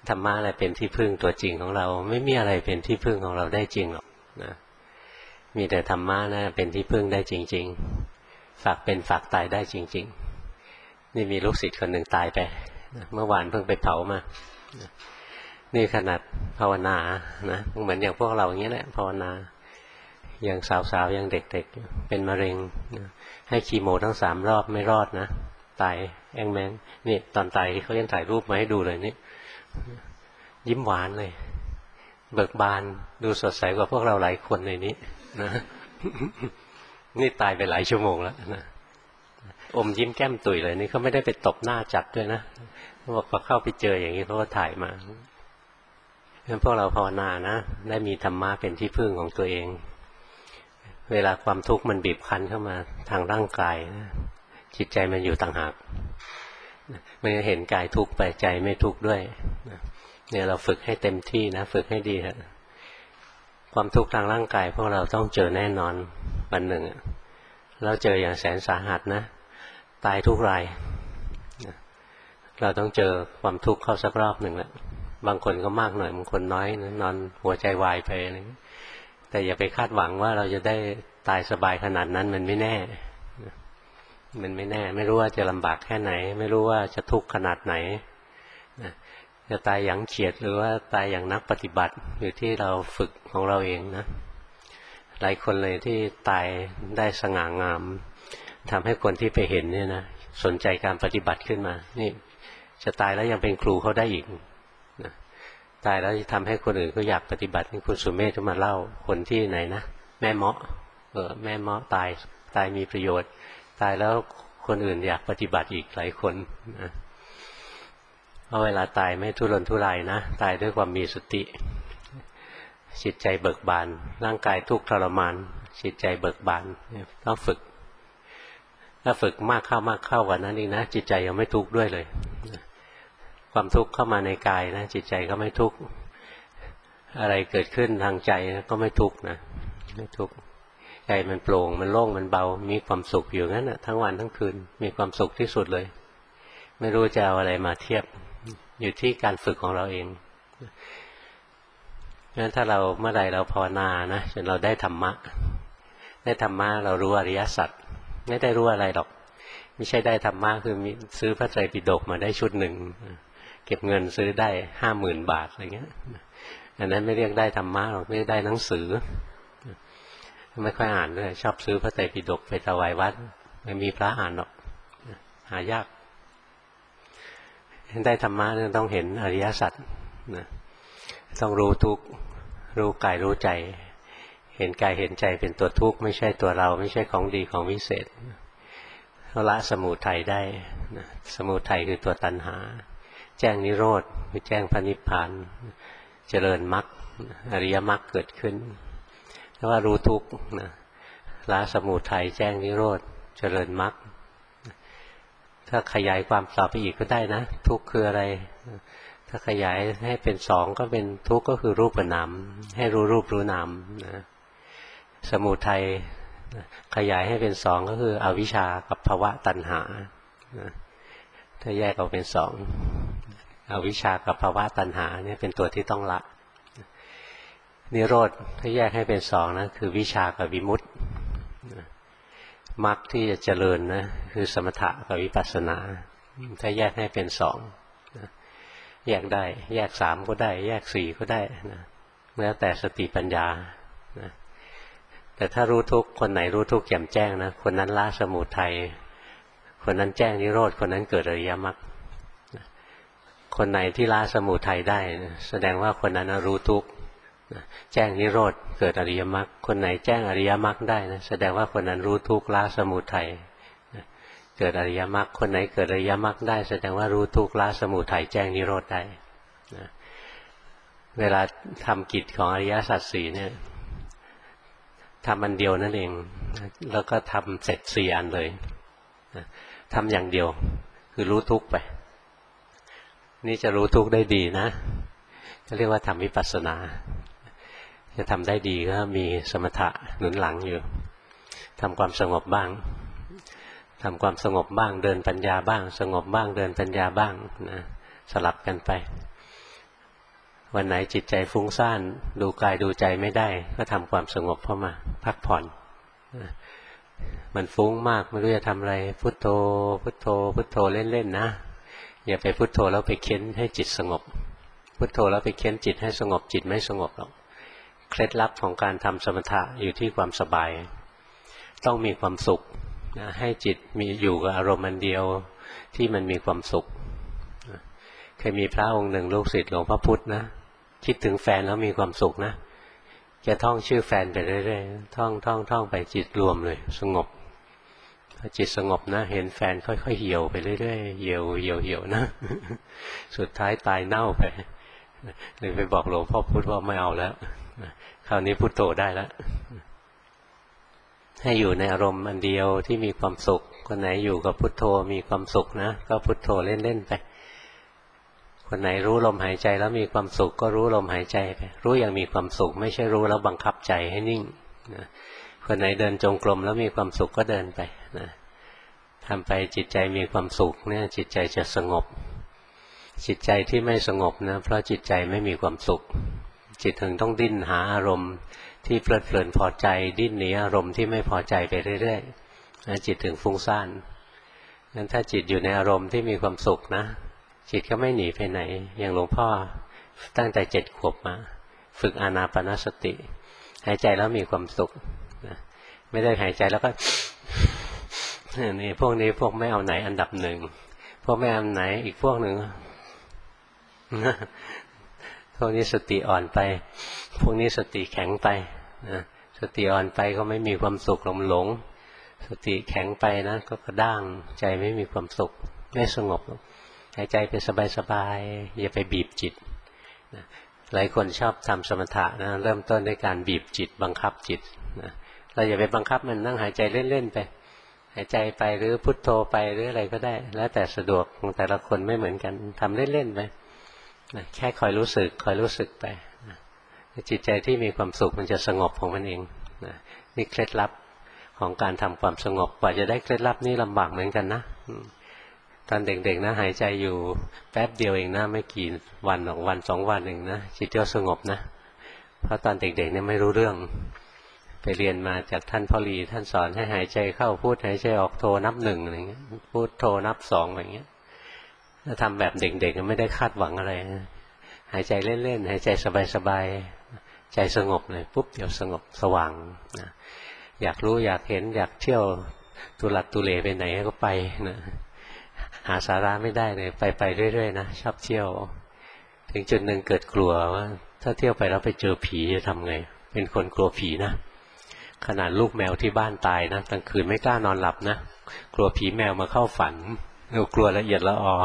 ธรรมะอะไรเป็นที่พึ่งตัวจริงของเราไม่มีอะไรเป็นที่พึ่งของเราได้จริงหรอกนะมีแต่ธรรมะนะเป็นที่พึ่งได้จริงๆฝากเป็นฝากตายได้จริงๆนี่มีลูกศิษย์คนหนึ่งตายไปเมื่อวานเพิ่งไปเผามานี่ขนาดภาวนานะเหมือนอย่างพวกเราอย่างนี้แหละภาวนายังสาวๆยังเด็กๆเป็นมะเร็งให้คีโมทั้ง3 รอบไม่รอดนะตายแองแมงนี่ตอนตายเขายังถ่ายรูปมาให้ดูเลยนี่ยิ้มหวานเลยเบิกบานดูสดใสกว่าพวกเราหลายคนในนี้นะนี่ตายไปหลายชั่วโมงแล้วนะอมยิ้มแก้มตุ๋ยเลยนี่เขาไม่ได้ไปตบหน้าจัดด้วยนะเขาบอกพอเข้าไปเจออย่างนี้เขาก็ถ่ายมางั้นพวกเราภาวนานะได้มีธรรมะเป็นที่พึ่งของตัวเองเวลาความทุกข์มันบีบคั้นเข้ามาทางร่างกายนะจิตใจมันอยู่ต่างหากมันจะเห็นกายทุกข์ไปใจไม่ทุกข์ด้วยเนี่ยเราฝึกให้เต็มที่นะฝึกให้ดีครับความทุกข์ทางร่างกายพวกเราต้องเจอแน่นอนวันหนึ่งแล้วเจออย่างแสนสาหัสนะตายทุกรายเราต้องเจอความทุกข์เข้าสักรอบหนึ่งแหละบางคนก็มากหน่อยบางคนน้อยนอนหัวใจวายไปอะไรอย่างนี้แต่อย่าไปคาดหวังว่าเราจะได้ตายสบายขนาดนั้นมันไม่แน่มันไม่แน่ไม่รู้ว่าจะลำบากแค่ไหนไม่รู้ว่าจะทุกข์ขนาดไหนจะตายอย่างเฉียดหรือว่าตายอย่างนักปฏิบัติอยู่ที่เราฝึกของเราเองนะหลายคนเลยที่ตายได้สง่างามทำให้คนที่ไปเห็นเนี่ยนะสนใจการปฏิบัติขึ้นมานี่จะตายแล้วยังเป็นครูเขาได้อีกนะตายแล้วจะทำให้คนอื่นก็อยากปฏิบัตินี่คุณสุเมธจะมาเล่าคนที่ไหนนะแม่เมาะแม่เมาะตายมีประโยชน์ตายแล้วคนอื่นอยากปฏิบัติอีกหลายคนนะเพราะเวลาตายไม่ทุรนทุรายนะตายด้วยความมีสติจิตใจเบิกบานร่างกายทุกข์ทรมานจิตใจเบิกบานต้องฝึกถ้าฝึกมากเข้ากว่านั้นเองนะจิตใจยังไม่ทุกข์ด้วยเลยความทุกข์เข้ามาในกายนะจิตใจก็ไม่ทุกข์อะไรเกิดขึ้นทางใจก็ไม่ทุกข์นะไม่ทุกข์ใจมันโปร่งมันโล่งมันเบามีความสุขอยู่งั้นนะทั้งวันทั้งคืนมีความสุขที่สุดเลยไม่รู้จะเอาอะไรมาเทียบอยู่ที่การฝึกของเราเองงั้นถ้าเราเมื่อใดเราภาวนานะจนเราได้ธรรมะเรารู้อริยสัจไม่ได้รู้อะไรหรอกไม่ใช่ได้ธรรมะคือมีซื้อพระไตรปิฎกมาได้ชุดหนึ่งเก็บเงินซื้อได้50,000 บาทอะไรเงี้ยอันนั้นไม่เรียกได้ธรรมะหรอกไม่ได้หนังสือไม่ค่อยอ่านด้วยชอบซื้อพระไตรปิฎกไปถวายวัดไม่มีพระอ่านหรอกหายากได้ธรรมะเนี่ยต้องเห็นอริยสัจนะต้องรู้ทุกข์รู้กายรู้ใจเห็นกายเห็นใจเป็นตัวทุกข์ไม่ใช่ตัวเราไม่ใช่ของดีของวิเศษละสมุทัยได้นะสมุทัยคือตัวตัณหาแจ้งนิโรธคือแจ้งพระนิพพานเจริญมรรคอริยมรรคเกิดขึ้นเพราะว่ารู้ทุกข์นะละสมุทัยแจ้งนิโรธเจริญมรรคถ้าขยายความต่อไปอีกก็ได้นะทุกข์คืออะไรถ้าขยายให้เป็น2ก็เป็นทุกข์ก็คือรูปกับนามให้รู้รูปรู้นามนะสมุทัยขยายให้เป็น2ก็คืออวิชชากับภวะตัณหานะถ้าแยกออกเป็น2อวิชชากับภวะตัณหาเนี่ยเป็นตัวที่ต้องละนิโรธถ้าแยกให้เป็น2นะคือวิชากับวิมุตติมรรคที่จะเจริญนะคือสมถะกับวิปัสสนาถ้าแยกให้เป็น2นะแยกได้แยก3ก็ได้แยก4ก็ได้นะแล้วแต่สติปัญญานะแต่ถ้ารู้ทุกข์คนไหนรู้ทุกข์แจ่มแจ้งนะคนนั้นละสมุทัยคนนั้นแจ้งนิโรธคนนั้นเกิดอริยมรรคคนไหนที่ละสมุทัยได้แสดงว่าคนนั้นรู้ทุกข์แจ้งนิโรธเกิดอริยมรรคคนไหนแจ้งอริยมรรคได้นะแสดงว่าคนนั้นรู้ทุกข์ละสมุทัยเกิดอริยมรรคคนไหนเกิดอริยมรรคได้แสดงว่ารู้ทุกข์ละสมุทัยแจ้งนิโรธได้เวลาทำกิจของอริยสัจ4เนี่ยทำอันเดียวนั่นเองแล้วก็ทำเสร็จ4 อันเลยทำอย่างเดียวคือรู้ทุกข์ไปนี่จะรู้ทุกข์ได้ดีนะก็เรียกว่าทำวิปัสสนาจะทำได้ดีก็มีสมถะหนุนหลังอยู่ทำความสงบบ้างทำความสงบบ้างเดินปัญญาบ้างสงบบ้างเดินปัญญาบ้างนะสลับกันไปวันไหนจิตใจฟุ้งซ่านดูกายดูใจไม่ได้ก็ทำความสงบเข้ามาพักผ่อนมันฟุ้งมากไม่รู้จะทำอะไรพุทโธพุทโธพุทโธเล่นๆนะอย่าไปพุทโธแล้วไปเค้นให้จิตสงบพุทโธแล้วไปเค้นจิตให้สงบจิตไม่สงบหรอกเคล็ดลับของการทำสมถะอยู่ที่ความสบายต้องมีความสุขนะให้จิตมีอยู่กับอารมณ์อันเดียวที่มันมีความสุขเคยมีพระองค์หนึ่งลูกศิษย์หลวงพ่อพุธนะคิดถึงแฟนแล้วมีความสุขนะจะท่องชื่อแฟนไปเรื่อยๆท่องไปจิตรวมเลยสงบจิตสงบนะเห็นแฟนค่อยๆเหี่ยวไปเรื่อยๆเหี่ยวนะสุดท้ายตายเน่าไปเลยไปบอกหลวงพ่อพุธว่าไม่เอาแล้วคราวนี้พุทโธได้แล้วให้อยู่ในอารมณ์อันเดียวที่มีความสุขคนไหนอยู่กับพุทโธมีความสุขนะก็พุทโธเล่นๆไปคนไหนรู้ลมหายใจแล้วมีความสุขก็รู้ลมหายใจไปรู้อย่างมีความสุขไม่ใช่รู้แล้วบังคับใจให้นิ่งนะคนไหนเดินจงกรมแล้วมีความสุขก็เดินไปนะทำไปจิตใจมีความสุขเนี่ยจิตใจจะสงบจิตใจที่ไม่สงบนะเพราะจิตใจไม่มีความสุขจิตถึงต้องดิ้นหาอารมณ์ที่เพลิดเพลินพอใจดิ้นหนีอารมณ์ที่ไม่พอใจไปเรื่อยๆนะจิตถึงฟุ้งซ่านงั้นถ้าจิตอยู่ในอารมณ์ที่มีความสุขนะจิตก็ไม่หนีไปไหนอย่างหลวงพ่อตั้งแต่7 ขวบมาฝึกอานาปานสติหายใจแล้วมีความสุขนะไม่ได้หายใจแล้วก็ นี่พวกนี้พวกไม่เอาไหนอันดับหนึ่งพวกไม่เอาไหนอีกพวกหนึ่ง พวกนี้สติอ่อนไปพวกนี้สติแข็งไปนะสติอ่อนไปก็ไม่มีความสุขหลงสติแข็งไปนะก็กระด้างใจไม่มีความสุขไม่สงบหายใจไปสบายๆอย่าไปบีบจิตนะหลายคนชอบทำสมถะนะเริ่มต้นด้วยการบีบจิตบังคับจิตนะเราอย่าไปบังคับมันนั่งหายใจเล่นๆไปหายใจไปหรือพุทโธไปหรืออะไรก็ได้แล้วแต่สะดวกของแต่ละคนไม่เหมือนกันทำเล่นๆไปนะแค่คอยรู้สึกไปนะจิตใจที่มีความสุขมันจะสงบของมันเองนะนี่เคล็ดลับของการทำความสงบกว่าจะได้เคล็ดลับนี่ลำบากเหมือนกันนะตอนเด็กๆนะหายใจอยู่แป๊บเดียวเองนะไม่กี่วันหรอกวัน2 วันเองนะจิตก็สงบนะเพราะตอนเด็กๆเนี่ยไม่รู้เรื่องไปเรียนมาจากท่านพ่อลีท่านสอนให้หายใจเข้าพูดหายใจออกโทนับ1อะไรเงี้ยพูดโทนับ2อะไรเงี้ยถ้าทำแบบเด็กๆไม่ได้คาดหวังอะไรนะหายใจเล่นๆหายใจสบายๆใจสงบเลยปุ๊บเดี๋ยวสงบสว่างนะอยากรู้อยากเห็นอยากเที่ยวตุลัดตุเลไปไหนก็ไปนะหาสาระไม่ได้เลยไปเรื่อยๆนะชอบเที่ยวถึงจุดหนึ่งเกิดกลัวว่าถ้าเที่ยวไปแล้วไปเจอผีจะทำไงเป็นคนกลัวผีนะขนาดลูกแมวที่บ้านตายนะกลางคืนไม่กล้านอนหลับนะกลัวผีแมวมาเข้าฝันกลัวละเอียดละออ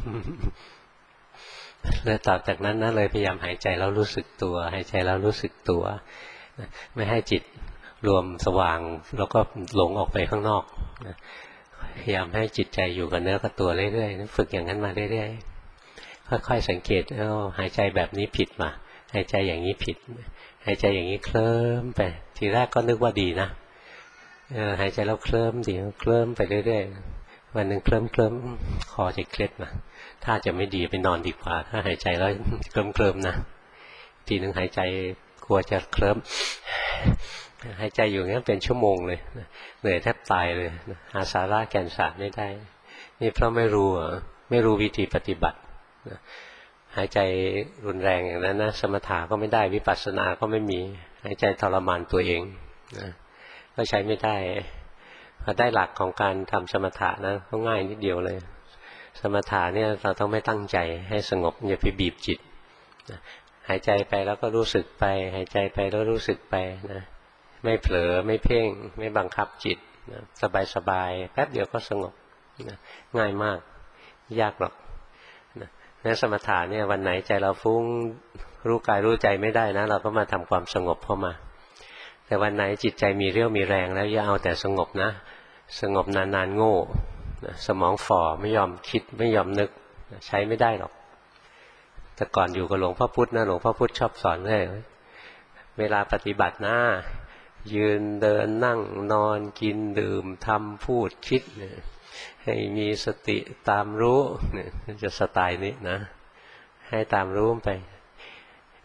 เลยต่อจากนั้นนะเลยพยายามหายใจแล้วรู้สึกตัวหายใจแล้วรู้สึกตัวไม่ให้จิตรวมสว่างแล้วก็หลงออกไปข้างนอกพยายามให้จิตใจอยู่กับเนื้อกับตัวเรื่อยๆฝึกอย่างนั้นมาเรื่อยๆค่อยๆสังเกตหายใจแบบนี้ผิดมาหายใจอย่างนี้ผิดหายใจอย่างนี้เคลิ้มไปทีแรกก็นึกว่าดีนะหายใจแล้วเคลิ้มดีเคลิ้มไปเรื่อยๆวันหนึ่งเคลิ้มคอจะเคล็ดนะถ้าจะไม่ดีไปนอนดีกว่าถ้าหายใจแล้วเคลิ้มนะทีหนึ่งหายใจกลัวจะเคลิ้มหายใจอยู่งั้นเป็นชั่วโมงเลยเหนื่อยแทบตายเลยหาสาระแก่นสารไม่ได้นี่เพราะไม่รู้วิธีปฏิบัติหายใจรุนแรงอย่างนั้นนะสมถะก็ไม่ได้วิปัสสนาก็ไม่มีหายใจทรมานตัวเองนะก็ใช้ไม่ได้พอได้หลักของการทำสมถะนะก็ง่ายนิดเดียวเลยสมถะเนี่ยเราต้องไม่ตั้งใจให้สงบอย่าไปบีบจิตหายใจไปแล้วก็รู้สึกไปหายใจไปแล้วรู้สึกไปนะไม่เผลอไม่เพ่งไม่บังคับจิตนะสบายๆแป๊บเดียวก็สงบนะง่ายมากยากหรอกนะสมถะเนี่ยวันไหนใจเราฟุ้งรู้กายรู้ใจไม่ได้นะเราก็มาทำความสงบเข้ามาแต่วันไหนจิตใจมีเรี่ยวมีแรงแล้วอย่าเอาแต่สงบนะสงบนานๆโง่สมองฝ่อไม่ยอมคิดไม่ยอมนึกใช้ไม่ได้หรอกแต่ก่อนอยู่กับหลวงพ่อพุธนะหลวงพ่อพุธชอบสอนเลยเวลาปฏิบัตินะยืนเดินนั่งนอนกินดื่มทำพูดคิดให้มีสติตามรู้เนี่ยจะสไตล์นี้นะให้ตามรู้ไป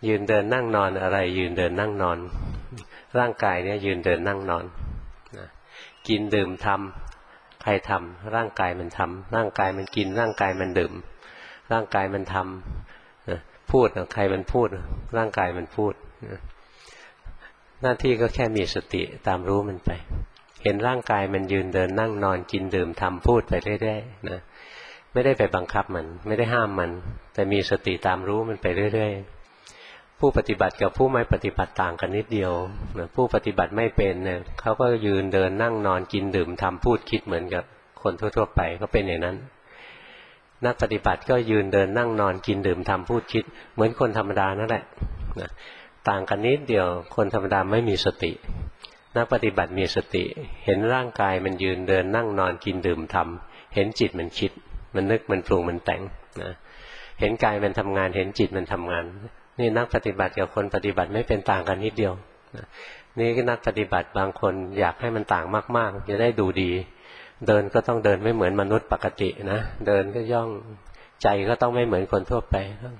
ยืนเดินนั่งนอนอะไรยืนเดินนั่งนอนร่างกายเนี่ยยืนเดินนั่งนอนนะกินดื่มทำใครทำร่างกายมันทำร่างกายมันกินร่างกายมันดื่มร่างกายมันทำนะพูดใครมันพูดร่างกายมันพูดนะหน้าที่ก็แค่มีสติตามรู้มันไปเห็นร่างกายมันยืนเดินนั่งนอนกินดื่มทำพูดไปเรื่อยๆนะไม่ได้ไปบังคับมันไม่ได้ห้ามมันแต่มีสติตามรู้มันไปเรื่อยๆผู้ปฏิบัติกับผู้ไม่ปฏิบัติต่างกันนิดเดียวนะผู้ปฏิบัติไม่เป็นเนี่ยเขาก็ยืนเดินนั่งนอนกินดื่มทำพูดคิดเหมือนกับคนทั่วๆไปก็เป็นอย่างนั้นนักปฏิบัติก็ยืนเดินนั่งนอนกินดื่มทำพูดคิดเหมือนคนธรรมดานั่นแหละนะต่างกันนิดเดียวคนธรรมดาไม่มีสตินักปฏิบัติมีสติเห็นร่างกายมันยืนเดินนั่งนอนกินดื่มทำเห็นจิตมันคิดมันนึกมันปรุงมันแต่งนะเห็นกายมันทำงานเห็นจิตมันทำงานนี่นักปฏิบัติกับคนปฏิบัติไม่เป็นต่างกันนิดเดียวนะนี่นักปฏิบัติบางคนอยากให้มันต่างมากๆจะได้ดูดีเดินก็ต้องเดินไม่เหมือนมนุษย์ปกตินะเดินก็ย่องใจก็ต้องไม่เหมือนคนทั่วไป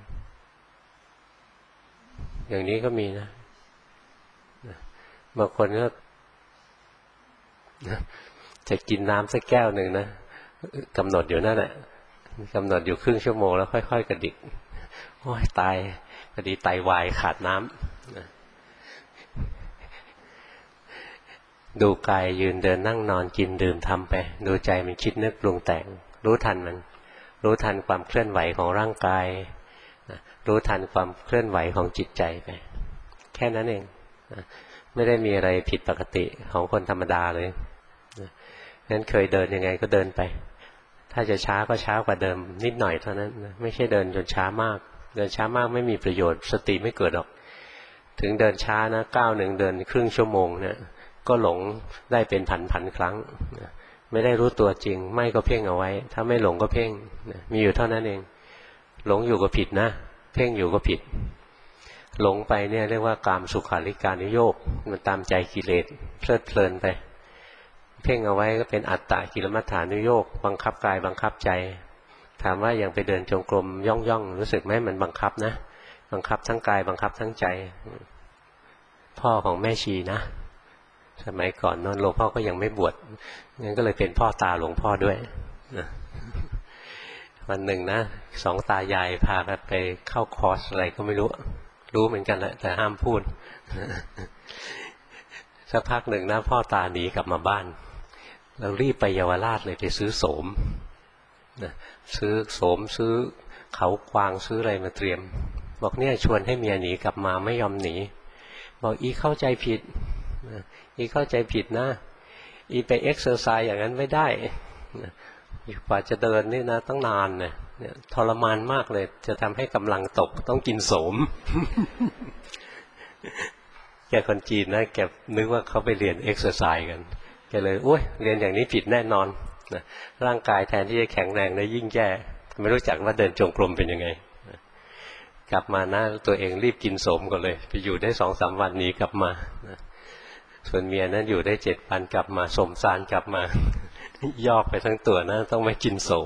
อย่างนี้ก็มีนะบางคนก็จะกินน้ำสักแก้วหนึ่งนะกำหนดอยู่นั่นแหละกำหนดอยู่ครึ่งชั่วโมงแล้วค่อยๆกระดิกโอ้ยตายพอดีไตวายขาดน้ำดูกายยืนเดินนั่งนอนกินดื่มทำไปดูใจมันคิดนึกปรุงแต่งรู้ทันมันรู้ทันความเคลื่อนไหวของร่างกายรู้ทันความเคลื่อนไหวของจิตใจไปแค่นั้นเองไม่ได้มีอะไรผิดปกติของคนธรรมดาเลยงั้นเคยเดินยังไงก็เดินไปถ้าจะช้าก็ช้ากว่าเดิมนิดหน่อยเท่านั้นไม่ใช่เดินจนช้ามากเดินช้ามากไม่มีประโยชน์สติไม่เกิดหรอกถึงเดินช้านะก้าวหนึ่งเดินครึ่งชั่วโมงเนี่ยก็หลงได้เป็นพันครั้งไม่ได้รู้ตัวจริงไม่ก็เพ่งเอาไว้ถ้าไม่หลงก็เพ่งมีอยู่เท่านั้นเองหลงอยู่ก็ผิดนะเพ่งอยู่ก็ผิดหลงไปเนี่ยเรียกว่ากามสุขาริการุโยคมันตามใจกิเลสเพลิดเพลินไปเพ่งเอาไว้ก็เป็นอัตตกิลมัฏฐานุโยคบังคับกายบังคับใจถามว่าอย่างไปเดินจงกรมย่องรู้สึกไหมมันบังคับนะบังคับทั้งกายบังคับทั้งใจพ่อของแม่ชีนะสมัยก่อนนนหลวงพ่อก็ยังไม่บวชงั้นก็เลยเป็นพ่อตาหลวงพ่อด้วยนะวันหนึ่งนะสองตายายพากันไปเข้าคอร์สอะไรก็ไม่รู้เหมือนกันแหละแต่ห้ามพูดสักพักหนึ่งนะพ่อตาหนีกลับมาบ้านเรารีบไปเยาวราชเลยไปซื้อโสมนะซื้อโสมซื้อเขากวางซื้ออะไรมาเตรียมบอกเนี่ยชวนให้เมียหนีกลับมาไม่ยอมหนีบอกอีเข้าใจผิดอีเข้าใจผิดนะอีไปเอ็กซ์เซอร์ไซส์อย่างนั้นไม่ได้กว่าจะเดินนี่นะต้องนานเนี่ยทรมานมากเลยจะทำให้กำลังตกต้องกินโสม แกคนจีนนะแกนึกว่าเขาไปเรียนเอ็กซ์เซอร์ไซส์กันแกเลยโอ้ยเรียนอย่างนี้ผิดแน่นอนนะร่างกายแทนที่จะแข็งแรงได้ยิ่งแย่ไม่รู้จักว่าเดินจงกรมเป็นยังไงกลับมานะตัวเองรีบกินโสมก่อนเลยไปอยู่ได้ 2-3 วันนี้กลับมาส่วนเมียนั้นอยู่ได้7 วันกลับมาสมสารกลับมายอกไปทั้งตัวนะต้องไม่กินโสม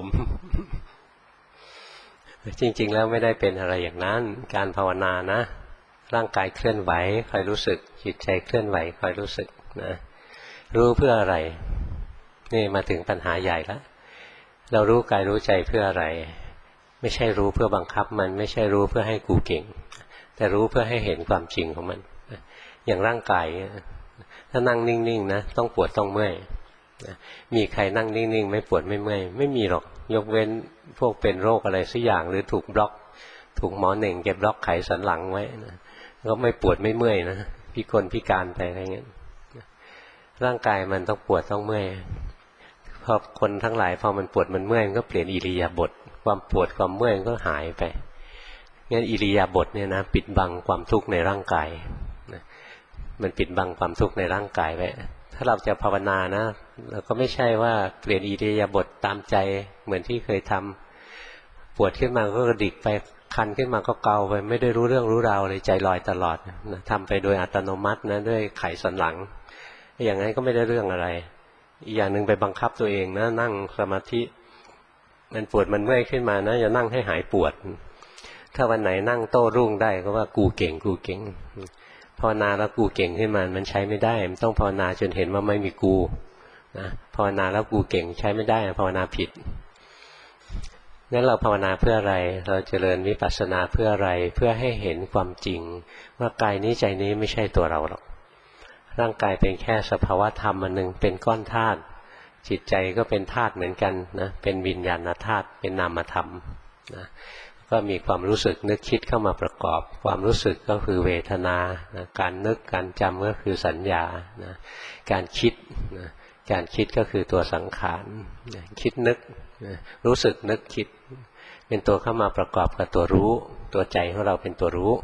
จริงๆแล้วไม่ได้เป็นอะไรอย่างนั้นการภาวนานะร่างกายเคลื่อนไหวคอยรู้สึกจิตใจเคลื่อนไหวคอยรู้สึกนะรู้เพื่ออะไรนี่มาถึงปัญหาใหญ่แล้วเรารู้กายรู้ใจเพื่ออะไรไม่ใช่รู้เพื่อบังคับมันไม่ใช่รู้เพื่อให้กูเก่งแต่รู้เพื่อให้เห็นความจริงของมันอย่างร่างกายถ้านั่งนิ่งๆนะต้องปวดต้องเมื่อยมีใครนั่งนิ่งๆไม่ปวดไม่เมื่อยไม่มีหรอกยกเว้นพวกเป็นโรคอะไรสักอย่างหรือถูกบล็อกถูกหมอเหน่งเก็บบล็อกไขสันหลังไว้นะก็ไม่ปวดไม่เมื่อยนะพิการไปอะไรเงี้ยร่างกายมันต้องปวดต้องเมื่อยพอคนทั้งหลายพอมันปวดมันเมื่อยมันก็เปลี่ยนอิริยาบถความปวดความเมื่อยก็หายไปงั้นอิริยาบถเนี่ยนะปิดบังความทุกข์ในร่างกายมันปิดบังความทุกข์ในร่างกายไว้ถ้าเราจะภาวนานะเราก็ไม่ใช่ว่าเปลี่ยนอิริยาบถตามใจเหมือนที่เคยทำปวดขึ้นมาก็กระดิกไปคันขึ้นมาก็เกาไปไม่ได้รู้เรื่องรู้ราวเลยใจลอยตลอดนะทำไปโดยอัตโนมัตินะด้วยไขสันหลังอย่างนั้นก็ไม่ได้เรื่องอะไรอีกอย่างหนึ่งไปบังคับตัวเองนะนั่งสมาธิมันปวดมันเมื่อยขึ้นมานะจะนั่งให้หายปวดถ้าวันไหนนั่งโต้รุ่งได้ก็ว่ากูเก่งกูเก่งภาวนาแล้วกูเก่งขึ้นมามันใช้ไม่ได้มันต้องภาวนาจนเห็นว่าไม่มีกูนะภาวนาแล้วกูเก่งใช้ไม่ได้ภาวนาผิดงั้นเราภาวนาเพื่ออะไรเราเจริญวิปัสสนาเพื่ออะไรเพื่อให้เห็นความจริงว่ากายนี้ใจนี้ไม่ใช่ตัวเราหรอกร่างกายเป็นแค่สภาวะธรรมอันหนึ่งเป็นก้อนธาตุจิตใจก็เป็นธาตุเหมือนกันนะเป็นวิญญาณธาตุเป็นนามธรรมนะก็มีความรู้สึกนึกคิดเข้ามาประกอบความรู้สึกก็คือเวทนานะการนึกการจำก็คือสัญญานะการคิดนะการคิดก็คือตัวสังขารนะคิดนึกนะรู้สึกนึกคิดเป็นตัวเข้ามาประกอบกับตัวรู้ตัวใจของเราเป็นตัวรู้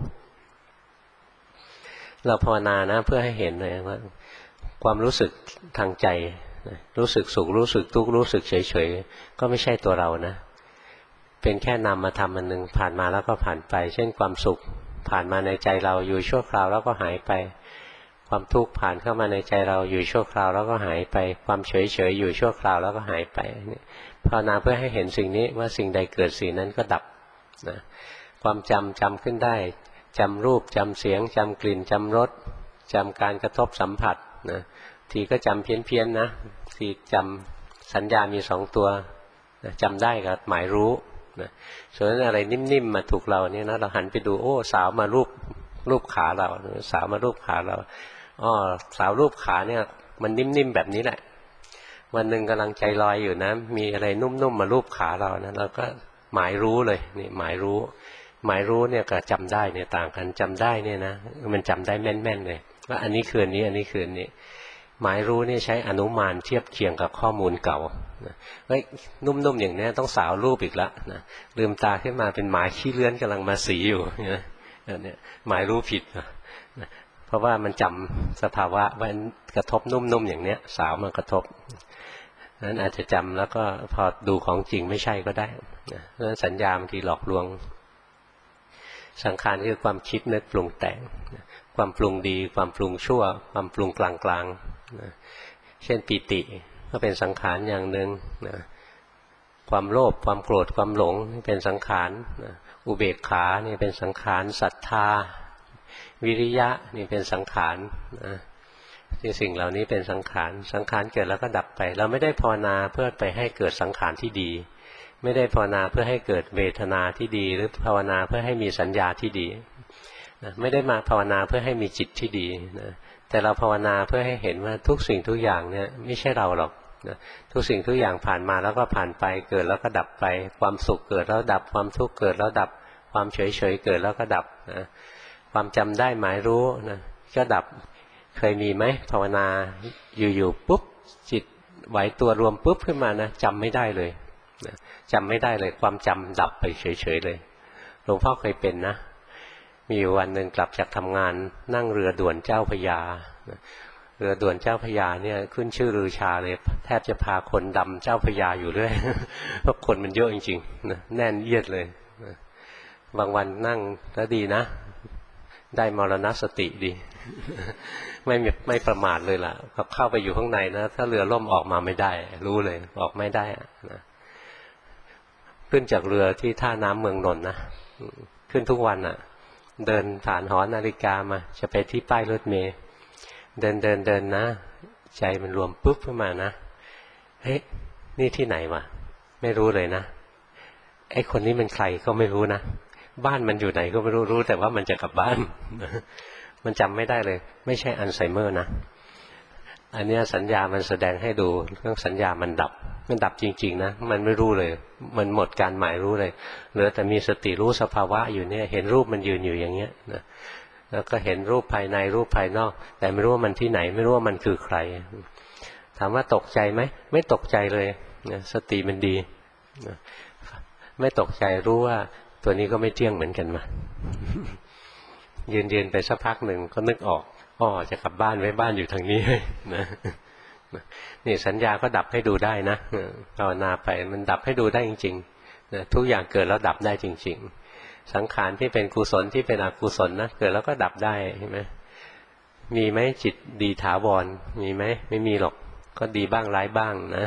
เราภาวนานะเพื่อให้เห็นเลยว่าความรู้สึกทางใจรู้สึกสุขรู้สึกทุกข์รู้สึกเฉยๆก็ไม่ใช่ตัวเรานะเป็นแค่นามธรรมอันหนึ่งผ่านมาแล้วก็ผ่านไปเช่นความสุขผ่านมาในใจเราอยู่ชั่วคราวแล้วก็หายไปความทุกข์ผ่านเข้ามาในใจเราอยู่ชั่วคราวแล้วก็หายไปความเฉยๆอยู่ชั่วคราวแล้วก็หายไปภาวนาเพื่อให้เห็นสิ่งนี้ว่าสิ่งใดเกิดสิ่งนั้นก็ดับนะความจำขึ้นได้จำรูปจำเสียงจำกลิ่นจำรสจำการกระทบสัมผัสนะทีก็จำเพี้ยนๆนะทีจำสัญญามีสองตัวนะจำได้กับหมายรู้นะส่วนอะไรนิ่มๆมาถูกเราเนี่ยนะเราหันไปดูโอ้สาวมารูปขาเราสาวมารูปขาเราอ้อสาวรูปขาเนี่ยมันนิ่มๆแบบนี้แหละวันหนึ่งกำลังใจลอยอยู่นะมีอะไรนุ่มๆมารูปขาเรานะเราก็หมายรู้เลยนี่หมายรู้เนี่ยกับจำได้เนี่ยต่างกันจำได้เนี่ยนะมันจำได้แม่นๆเลยว่าอันนี้คืออันนี้อันนี้คืออันนี้หมายรู้เนี่ยใช้อนุมานเทียบเคียงกับข้อมูลเก่าเฮ้ยนุ่มๆอย่างนี้ต้องสาวรูปอีกแล้วนะลืมตาขึ้นมาเป็นหมายขี้เลื้อนกำลังมาสีอยู่เนี่ยหมายรู้ผิดนะเพราะว่ามันจำสภาวะว่ากระทบนุ่มๆอย่างเนี้ยสาวมากระทบนั้นอาจจะจำแล้วก็พอดูของจริงไม่ใช่ก็ได้เพราะฉะนั้นสัญญาบางทีหลอกลวงสังขารคือความคิดนึกปรุงแต่งความปรุงดีความปรุงชั่วความปรุงกลางๆเช่นปิติก็เป็นสังขารอย่างหนึ่งนะความโลภความโกรธความหลงเป็นสังขารนะอุเบกขานี่เป็นสังขารศรัทธาวิริยะนี่เป็นสังขารนะที่สิ่งเหล่านี้เป็นสังขารเกิดแล้วก็ดับไปเราไม่ได้ภาวนาเพื่อไปให้เกิดสังขารที่ดีไม่ได้ภาวนาเพื่อให้เกิดเวทนาที่ดีหรือภาวนาเพื่อให้มีสัญญาที่ดีนะไม่ได้มาภาวนาเพื่อให้มีจิตที่ดีนะแต่เราภาวนาเพื่อให้เห็นว่าทุกสิ่งทุกอย่างเนี่ยไม่ใช่เราหรอกนะทุกสิ่งทุกอย่างผ่านมาแล้วก็ผ่านไปเกิดแล้วก็ดับไปความสุขเกิดแล้วดับความทุกข์เกิดแล้วดับความเฉยๆเกิดแล้วก็ดับนะความจำได้หมายรู้นะก็ดับเคยมีไหมภาวนาอยู่ๆปุ๊บจิตไหวตัวรวมปุ๊บขึ้นมานะจำไม่ได้เลยนะจำไม่ได้เลยความจำดับไปเฉยๆเลยหลวงพ่อเคยเป็นนะมีวันหนึ่งกลับจากทำงานนั่งเรือด่วนเจ้าพระยาเรือด่วนเจ้าพระยาเนี่ยขึ้นชื่อลือชาเลยแทบจะพาคนดำเจ้าพระยาอยู่เรื่อยเพราะคนมันเยอะจริงๆนะแน่นเอียดเลยบางวันนั่งแล้วดีนะได้มรณสติดีไม่ประมาทเลยล่ะเข้าไปอยู่ข้างในนะถ้าเรือล่มออกมาไม่ได้รู้เลยออกไม่ได้นะขึ้นจากเรือที่ท่าน้ำเมืองนนท์นะขึ้นทุกวันอ่ะเดินผ่านหอนาฬิกามาจะไปที่ป้ายรถเมล์เดินนะใจมันรวมปุ๊บขึ้นมานะเฮ้ยนี่ที่ไหนวะไม่รู้เลยนะไอ้คนนี้เป็นใครก็ไม่รู้นะบ้านมันอยู่ไหนก็ไม่รู้แต่ว่ามันจะกลับบ้านมันจำไม่ได้เลยไม่ใช่อัลไซเมอร์นะอันนี้สัญญามันแสดงให้ดูเรื่องสัญญามันดับจริงๆนะมันไม่รู้เลยมันหมดการหมายรู้เลยเหลือแต่มีสติรู้สภาวะอยู่เนี่ยเห็นรูปมันยืนอยู่อย่างเงี้ยนะแล้วก็เห็นรูปภายในรูปภายนอกแต่ไม่รู้ว่ามันที่ไหนไม่รู้ว่ามันคือใครถามว่าตกใจไหมไม่ตกใจเลยนะสติมันดีนะไม่ตกใจรู้ว่าตัวนี้ก็ไม่เที่ยงเหมือนกันมายืนไปสักพักหนึ่งก็นึกออกจะกลับบ้านไว้บ้านอยู่ทางนี้นะนี่สัญญาก็ดับให้ดูได้นะภาวนาไปมันดับให้ดูได้จริงๆนะทุกอย่างเกิดแล้วดับได้จริงๆสังขารที่เป็นกุศลที่เป็นอกุศลนะเกิดแล้วก็ดับได้ใช่ไหมมีไหมจิตดีถาวรมีไหมไม่มีหรอกก็ดีบ้างร้ายบ้างนะ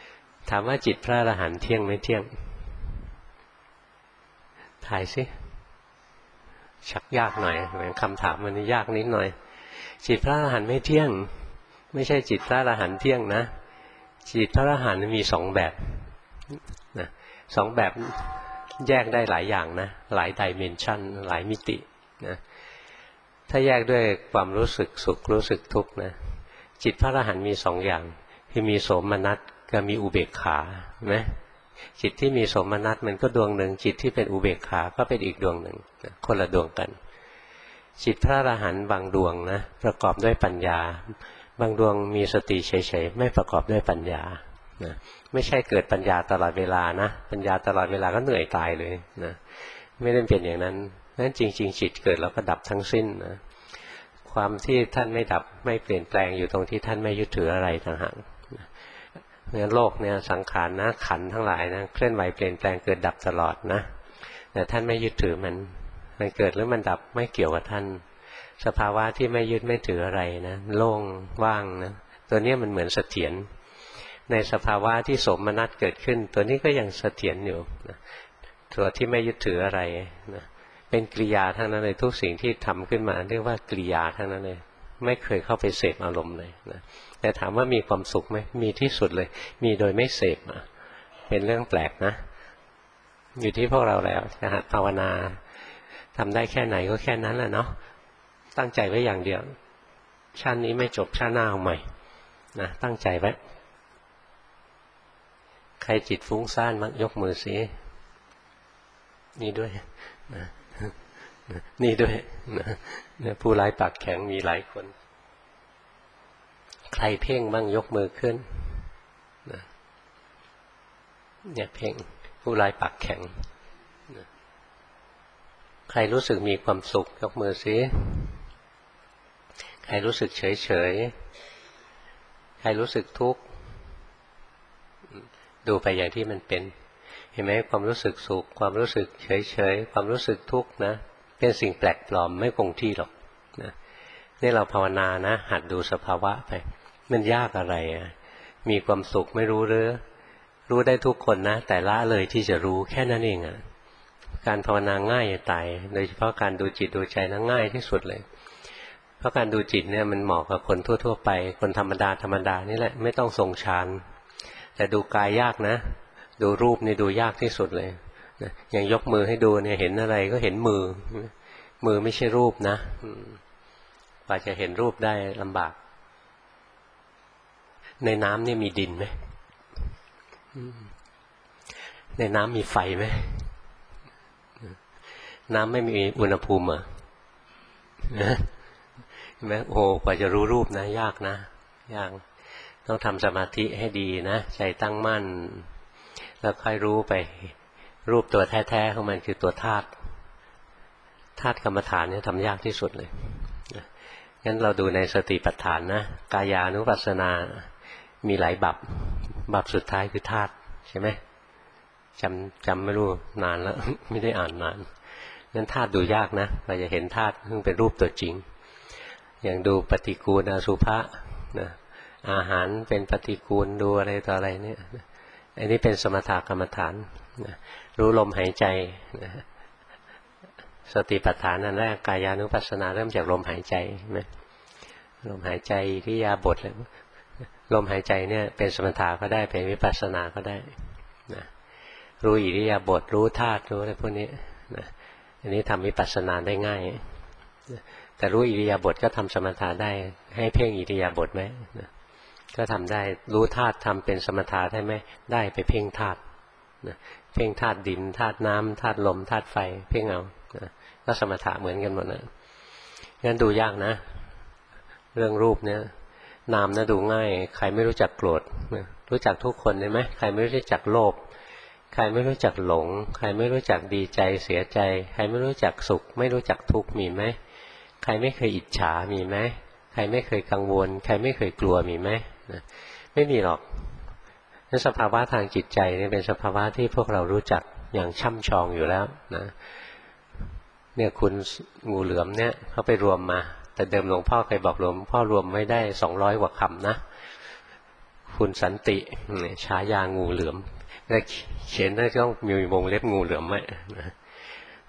ถามว่าจิตพระอรหันต์เที่ยงไม่เที่ยงถ่ายสิชักยากหน่อยเหมือนคำถามมันยากนิดหน่อยจิตพระอรหันต์ไม่เที่ยงไม่ใช่จิตพระอรหันต์เที่ยงนะจิตพระอรหันต์มีสองแบบนะสองแบบแยกได้หลายอย่างนะหลายดิเมนชันหลายมิตินะถ้าแยกด้วยความรู้สึกสุขรู้สึกทุกข์นะจิตพระอรหันต์มีสองอย่างคือมีโสมนัสกับมีอุเบกขาเห็นไหมจิตที่มีโสมนัสมันก็ดวงหนึ่งจิตที่เป็นอุเบกขาก็เป็นอีกดวงหนึ่งคนละดวงกันจิตพระอรหันต์บางดวงนะประกอบด้วยปัญญาบางดวงมีสติเฉยๆไม่ประกอบด้วยปัญญานะไม่ใช่เกิดปัญญาตลอดเวลานะปัญญาตลอดเวลาก็เหนื่อยตายเลยนะไม่ได้เป็นอย่างนั้นนั้นจริงๆจิตเกิดแล้วก็ดับทั้งสิ้นนะความที่ท่านไม่ดับไม่เปลี่ยนแปลงอยู่ตรงที่ท่านไม่ยึดถืออะไรต่างหากเพราะฉะนั้นโลกเนี่ยสังขารนะขันธ์ทั้งหลายนะเคลื่อนไหวเปลี่ยนแปลงเกิดดับตลอดนะแต่ท่านไม่ยึดถือมันเกิดหรือมันดับไม่เกี่ยวกับท่านสภาวะที่ไม่ยึดไม่ถืออะไรนะโล่งว่างนะตัวนี้มันเหมือนเสถียรในสภาวะที่สมนัตเกิดขึ้นตัวนี้ก็ยังเสถียรอยู่นะตัวที่ไม่ยึดถืออะไรนะเป็นกิริยาทั้งนั้นเลยทุกสิ่งที่ทำขึ้นมาเรียกว่ากิริยาทั้งนั้นเลยไม่เคยเข้าไปเสพอารมณ์เลยนะแต่ถามว่ามีความสุขไหมมีที่สุดเลยมีโดยไม่เสพเป็นเรื่องแปลกนะอยู่ที่พวกเราแล้วจะหัดภาวนาทำได้แค่ไหนก็แค่นั้นแหละเนาะตั้งใจไว้อย่างเดียวชาตินี้ไม่จบชาติหน้าเอาใหม่นะตั้งใจไว้ใครจิตฟุ้งซ่านมั้งยกมือสินี่ด้วยนะนี่ด้วยนะผู้ร้ายปากแข็งมีหลายคนใครเพ่งบ้างยกมือขึ้นนะเนี่ยเพ่งผู้ร้ายปากแข็งนะใครรู้สึกมีความสุขยกมือสิใครรู้สึกเฉยเฉยใครรู้สึกทุกข์ดูไปอย่างที่มันเป็นเห็นไหมความรู้สึกสุขความรู้สึกเฉยเฉยความรู้สึกทุกข์นะเป็นสิ่งแปลกปลอมไม่คงที่หรอกนะนี่เราภาวนานะหัดดูสภาวะไปมันยากอะไรมีความสุขไม่รู้หรือรู้ได้ทุกคนนะแต่ละเลยที่จะรู้แค่นั้นเองการภาวนาง่ายจะตายโดยเฉพาะการดูจิตดูใจนะง่ายที่สุดเลยเพราะการดูจิตเนี่ยมันเหมาะกับคนทั่วๆไปคนธรรมดานี่แหละไม่ต้องทรงฌานแต่ดูกายยากนะดูรูปนี่ดูยากที่สุดเลยอย่างยกมือให้ดูเนี่ยเห็นอะไรก็เห็นมือไม่ใช่รูปนะกว่าจะเห็นรูปได้ลำบากในน้ำนี่มีดินไหมในน้ำมีไฟไหมน้ำไม่มีอุณหภูมิเหรอเห็นไหมโอ้กว่าจะรู้รูปนะยากนะยากต้องทำสมาธิให้ดีนะใจตั้งมั่นแล้วค่อยรู้ไปรูปตัวแท้ๆของมันคือตัวธาตุกรรมฐานเนี่ยทำยากที่สุดเลยงั้นเราดูในสติปัฏฐานนะกายานุปัสสนามีหลายบัพสุดท้ายคือธาตุใช่ไหมจำไม่รู้นานแล้ว ไม่ได้อ่านนานงั้นธาตุดูยากนะเราจะเห็นธาตุซึ่งเป็นรูปตัวจริงอย่างดูปฏิกูลอสุภะนะอาหารเป็นปฏิกูลดูอะไรต่ออะไรเนี่ยอันนี้เป็นสมถกรรมฐานนะรู้ลมหายใจนะสติปัฏฐานอันแรกกายานุปัสสนาเริ่มจากลมหายใจไหมลมหายใจอิริยาบถเลยลมหายใจเนี่ยเป็นสมถะก็ได้เป็นวิปัสสนาก็ได้นะรู้อิริยาบถรู้ธาตุรู้อะไรพวกนี้นะอันนี้ทำวิปัสสนาได้ง่ายแต่รู้อิริยาบถก็ทำสมถะได้ให้เพ่งอิริยาบถไหมนะก็ทำได้รู้ธาตุทำเป็นสมถะได้ไหมได้ไปเพ่งธาตุเพ่งธาตุดินธาตุน้ำธาตุลมธาตุไฟเพ่งเอาก็สมถะเหมือนกันหมดนะงั้นดูยากนะเรื่องรูปเนี่ยนามนะดูง่ายใครไม่รู้จักโกรธรู้จักทุกคนได้ไหมใครไม่รู้จักโลภใครไม่รู้จักหลงใครไม่รู้จักดีใจเสียใจใครไม่รู้จักสุขไม่รู้จักทุกข์มีไหมใครไม่เคยอิจฉามีไหมใครไม่เคยกังวลใครไม่เคยกลัวมีไหมไม่มีหรอกนั่นสภาวะทางจิตใจนี่เป็นสภาวะที่พวกเรารู้จักอย่างช่ำชองอยู่แล้วนะเนี่ยคุณงูเหลือมเนี่ยเขาไปรวมมาแต่เดิมหลวงพ่อเคยบอกหลวงพ่อรวมไว้ได้200 กว่าคำนะคุณสันติฉายางูเหลือมแล้วเขียนได้ต้องมีวงเล็บงูเหลือมไหมค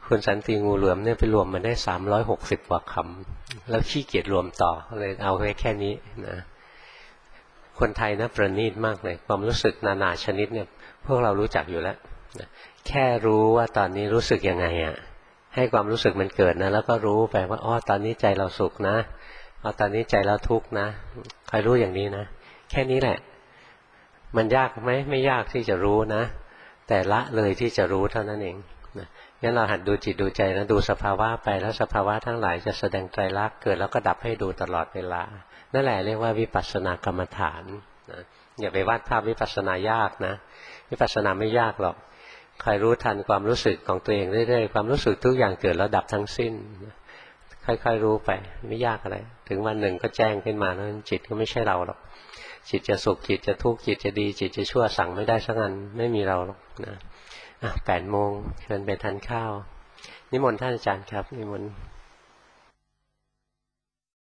คุณสันติงูเหลือมเนี่ยไปรวมมันได้360 กว่าคำแล้วขี้เกียจรวมต่อเลยเอาไว้แค่นี้นะคนไทยนะประณีตมากเลยความรู้สึกนานาชนิดเนี่ยพวกเรารู้จักอยู่แล้วแค่รู้ว่าตอนนี้รู้สึกยังไงอ่ะให้ความรู้สึกมันเกิดนะแล้วก็รู้ไปว่าอ๋อตอนนี้ใจเราสุขนะอ๋อตอนนี้ใจเราทุกข์นะใครรู้อย่างนี้นะแค่นี้แหละมันยากไหมไม่ยากที่จะรู้นะแต่ละเลยที่จะรู้เท่านั้นเองงั้นเราหัดดูจิตดูใจนะดูสภาวะไปแล้วสภาวะทั้งหลายจะแสดงไตรลักษณ์เกิดแล้วก็ดับให้ดูตลอดเวลานั่นแหละเรียกว่าวิปัสสนากรรมฐานนะอย่าไปวาดภาพวิปัสสนายากนะวิปัสสนาไม่ยากหรอกใครรู้ทันความรู้สึกของตัวเองเรื่อยๆความรู้สึกทุกอย่างเกิดแล้วดับทั้งสิ้นค่อยๆรู้ไปไม่ยากอะไรถึงวันหนึ่งก็แจ้งขึ้นมาแล้วจิตก็ไม่ใช่เราหรอกจิตจะสุขจิตจะทุกข์จิตจะดีจิตจะชั่วสั่งไม่ได้สักอันไม่มีเราหรอกนะ8 โมงเชิญไปทานข้าวนิมนต์ท่านอาจารย์ครับนิมนต์